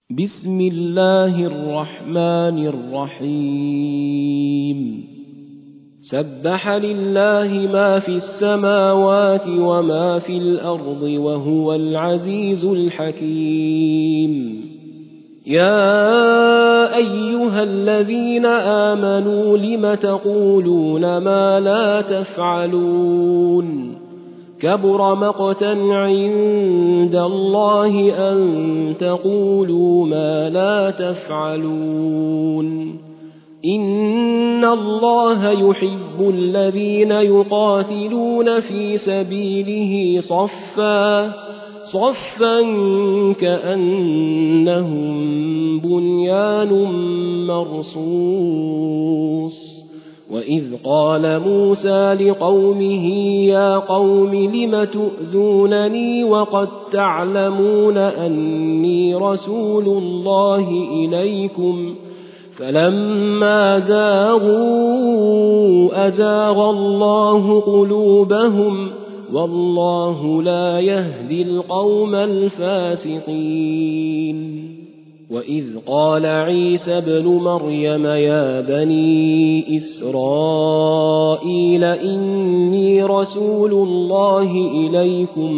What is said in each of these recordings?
بسم الله الرحمن الرحيم سبح لله ما في السماوات وما في الأرض وهو العزيز الحكيم يا أيها الذين آمنوا لم تقولون ما لا تفعلون كبر مقتا عند الله أن تقولوا ما لا تفعلون إن الله يحب الذين يقاتلون في سبيله صفا كأنهم بنيان مرصوص وإذ قال موسى لقومه يا قوم لم تؤذونني وقد تعلمون أني رسول الله إليكم فلما زاغوا أزاغ الله قلوبهم والله لا يهدي القوم الفاسقين وإذ قال عيسى ابن مريم يا بني إسرائيل إني رسول الله إليكم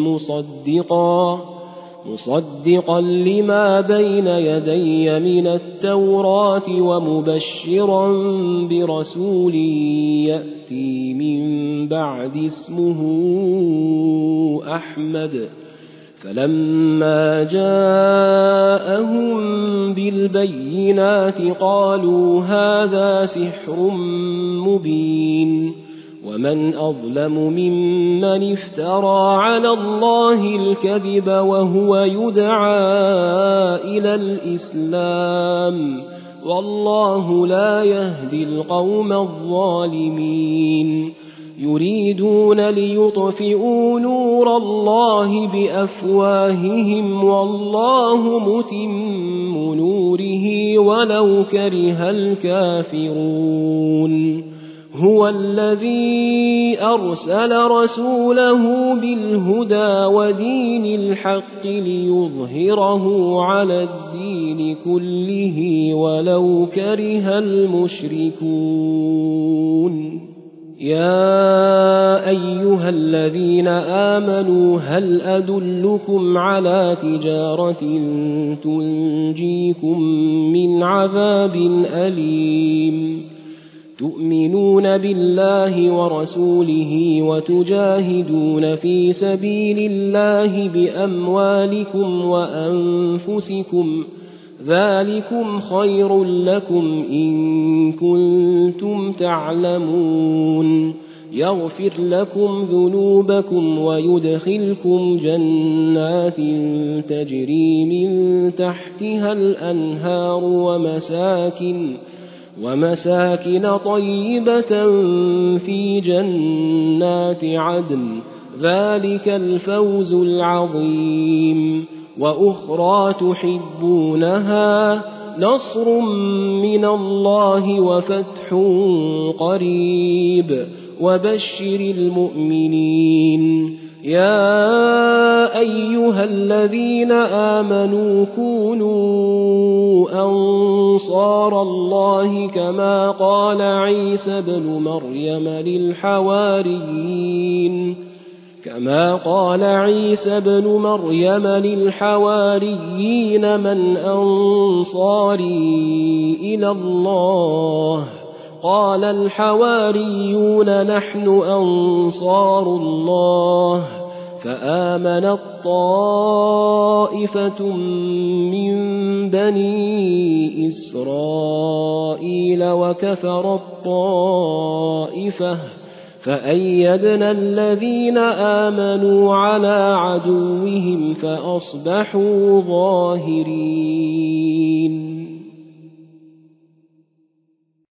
مصدقا لما بين يدي من التوراة ومبشرا برسول يأتي من بعد اسمه أحمد فلما جاءهم بالبينات قالوا هذا سحر مبين ومن أظلم ممن افترى على الله الكذب وهو يدعى إلى الإسلام والله لا يهدي القوم الظالمين يريدون ليطفئوا نور الله بأفواههم والله متم نوره ولو كره الكافرون هو الذي أرسل رسوله بالهدى ودين الحق ليظهره على الدين كله ولو كره المشركون يا أيها الذين آمنوا هل أدلكم على تجارة تنجيكم من عذاب أليم تؤمنون بالله ورسوله وتجاهدون في سبيل الله بأموالكم وأنفسكم ذلكم خير لكم إن كنتم تعلمون يغفر لكم ذنوبكم ويدخلكم جنات تجري من تحتها الأنهار ومساكن طيبة في جنات عدن ذلك الفوز العظيم وأخرى تحبونها نصر من الله وفتح قريب وبشر المؤمنين يا أيها الذين آمنوا كونوا أنصار الله كما قال عيسى ابن مريم للحواريين من أنصاري إلى الله قال الحواريون نحن أنصار الله فآمنت طائفة من بني إسرائيل وكفرت طائفة فأيدنا الذين آمنوا على عدوهم فأصبحوا ظاهرين